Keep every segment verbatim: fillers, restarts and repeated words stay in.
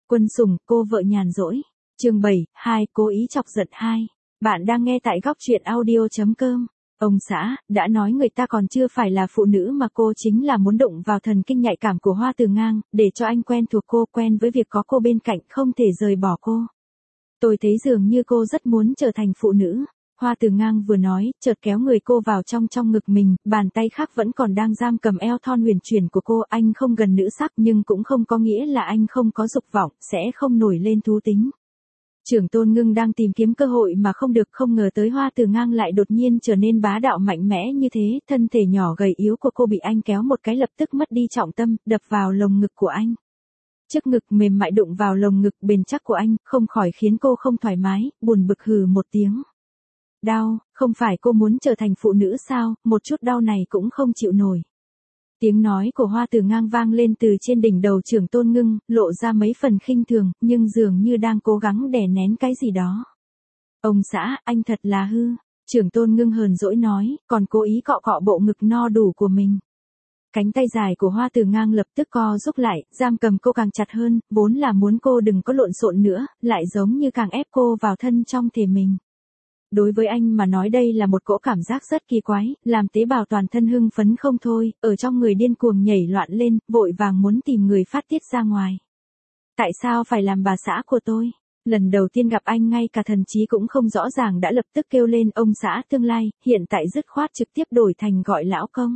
Quân sủng, cô vợ nhàn rỗi. Chương bảy, hai, cố ý chọc giận hai. Bạn đang nghe tại góc truyện audio chấm com. Ông xã, đã nói người ta còn chưa phải là phụ nữ mà cô chính là muốn đụng vào thần kinh nhạy cảm của Hoa Từ Ngang, để cho anh quen thuộc cô, quen với việc có cô bên cạnh, không thể rời bỏ cô. Tôi thấy dường như cô rất muốn trở thành phụ nữ. Hoa Từ Ngang vừa nói, chợt kéo người cô vào trong trong ngực mình, bàn tay khác vẫn còn đang giam cầm eo thon huyền chuyển của cô. Anh không gần nữ sắc nhưng cũng không có nghĩa là anh không có dục vọng, sẽ không nổi lên thú tính. Trưởng Tôn Ngưng đang tìm kiếm cơ hội mà không được, không ngờ tới Hoa Từ Ngang lại đột nhiên trở nên bá đạo mạnh mẽ như thế. Thân thể nhỏ gầy yếu của cô bị anh kéo một cái lập tức mất đi trọng tâm, đập vào lồng ngực của anh. Trước ngực mềm mại đụng vào lồng ngực bền chắc của anh, không khỏi khiến cô không thoải mái, buồn bực hừ một tiếng. Đau, không phải cô muốn trở thành phụ nữ sao, một chút đau này cũng không chịu nổi. Tiếng nói của Hoa Từ Ngang vang lên từ trên đỉnh đầu Trưởng Tôn Ngưng, lộ ra mấy phần khinh thường, nhưng dường như đang cố gắng đè nén cái gì đó. Ông xã, anh thật là hư. Trưởng Tôn Ngưng hờn dỗi nói, còn cố ý cọ cọ bộ ngực no đủ của mình. Cánh tay dài của Hoa Từ Ngang lập tức co rút lại, giam cầm cô càng chặt hơn, vốn là muốn cô đừng có lộn xộn nữa, lại giống như càng ép cô vào thân trong thể mình. Đối với anh mà nói đây là một cỗ cảm giác rất kỳ quái, làm tế bào toàn thân hưng phấn không thôi, ở trong người điên cuồng nhảy loạn lên, vội vàng muốn tìm người phát tiết ra ngoài. Tại sao phải làm bà xã của tôi? Lần đầu tiên gặp anh ngay cả thần trí cũng không rõ ràng đã lập tức kêu lên ông xã tương lai, hiện tại dứt khoát trực tiếp đổi thành gọi lão công.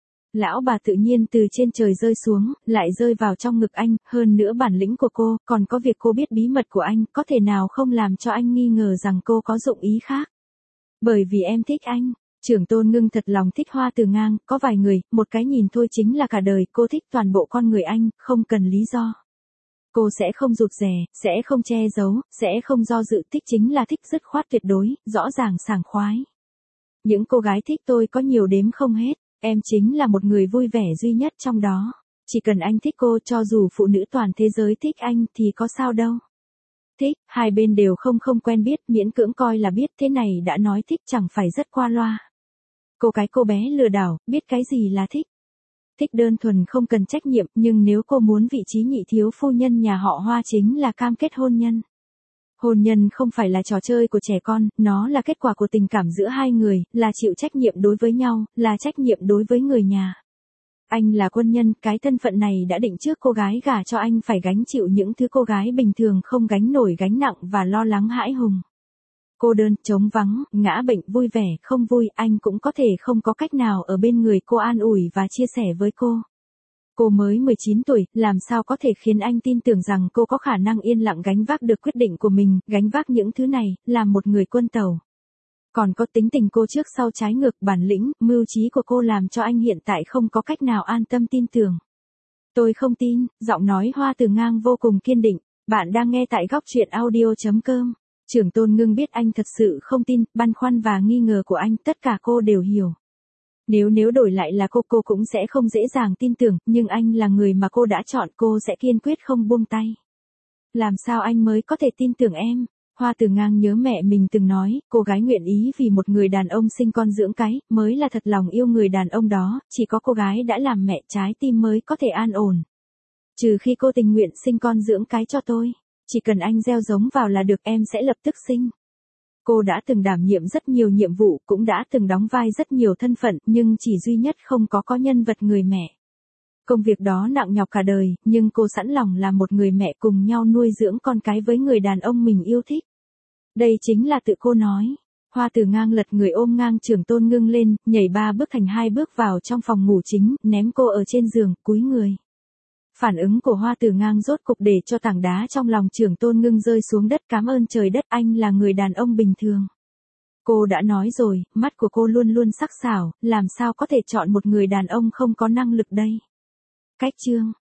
Lão bà tự nhiên từ trên trời rơi xuống, lại rơi vào trong ngực anh, hơn nữa bản lĩnh của cô, còn có việc cô biết bí mật của anh, có thể nào không làm cho anh nghi ngờ rằng cô có dụng ý khác. Bởi vì em thích anh. Trưởng Tôn Ngưng thật lòng thích Hoa Từ Ngang, có vài người, một cái nhìn thôi chính là cả đời, cô thích toàn bộ con người anh, không cần lý do. Cô sẽ không rụt rè, sẽ không che giấu, sẽ không do dự, thích chính là thích dứt khoát tuyệt đối, rõ ràng sảng khoái. Những cô gái thích tôi có nhiều đếm không hết. Em chính là một người vui vẻ duy nhất trong đó. Chỉ cần anh thích cô, cho dù phụ nữ toàn thế giới thích anh thì có sao đâu. Thích, hai bên đều không không quen biết, miễn cưỡng coi là biết, thế này đã nói thích chẳng phải rất qua loa. Cô cái cô bé lừa đảo, biết cái gì là thích. Thích đơn thuần không cần trách nhiệm, nhưng nếu cô muốn vị trí nhị thiếu phu nhân nhà họ Hoa chính là cam kết hôn nhân. Hôn nhân không phải là trò chơi của trẻ con, nó là kết quả của tình cảm giữa hai người, là chịu trách nhiệm đối với nhau, là trách nhiệm đối với người nhà. Anh là quân nhân, cái thân phận này đã định trước cô gái gả cho anh phải gánh chịu những thứ cô gái bình thường không gánh nổi gánh nặng và lo lắng hãi hùng. Cô đơn, trống vắng, ngã bệnh, vui vẻ, không vui, anh cũng có thể không có cách nào ở bên người cô an ủi và chia sẻ với cô. Cô mới mười chín tuổi, làm sao có thể khiến anh tin tưởng rằng cô có khả năng yên lặng gánh vác được quyết định của mình, gánh vác những thứ này, làm một người quân tàu. Còn có tính tình cô trước sau trái ngược, bản lĩnh, mưu trí của cô làm cho anh hiện tại không có cách nào an tâm tin tưởng. Tôi không tin, giọng nói Hoa Từ Ngang vô cùng kiên định. Bạn đang nghe tại góc truyện audio chấm com. Trưởng Tôn Ngưng biết anh thật sự không tin, băn khoăn và nghi ngờ của anh, tất cả cô đều hiểu. Nếu nếu đổi lại là cô, cô cũng sẽ không dễ dàng tin tưởng, nhưng anh là người mà cô đã chọn, cô sẽ kiên quyết không buông tay. Làm sao anh mới có thể tin tưởng em? Hoa Từ Ngang nhớ mẹ mình từng nói, cô gái nguyện ý vì một người đàn ông sinh con dưỡng cái, mới là thật lòng yêu người đàn ông đó, chỉ có cô gái đã làm mẹ trái tim mới có thể an ổn. Trừ khi cô tình nguyện sinh con dưỡng cái cho tôi, chỉ cần anh gieo giống vào là được, em sẽ lập tức sinh. Cô đã từng đảm nhiệm rất nhiều nhiệm vụ, cũng đã từng đóng vai rất nhiều thân phận, nhưng chỉ duy nhất không có có nhân vật người mẹ. Công việc đó nặng nhọc cả đời, nhưng cô sẵn lòng là một người mẹ cùng nhau nuôi dưỡng con cái với người đàn ông mình yêu thích. Đây chính là tự cô nói. Hoa Từ Ngang lật người ôm ngang Trưởng Tôn Ngưng lên, nhảy ba bước thành hai bước vào trong phòng ngủ chính, ném cô ở trên giường, cúi người. Phản ứng của Hoa Từ Ngang rốt cục để cho tảng đá trong lòng Trưởng Tôn Ngưng rơi xuống đất, cảm ơn trời đất, anh là người đàn ông bình thường. Cô đã nói rồi, mắt của cô luôn luôn sắc sảo, làm sao có thể chọn một người đàn ông không có năng lực đây. Cách chương.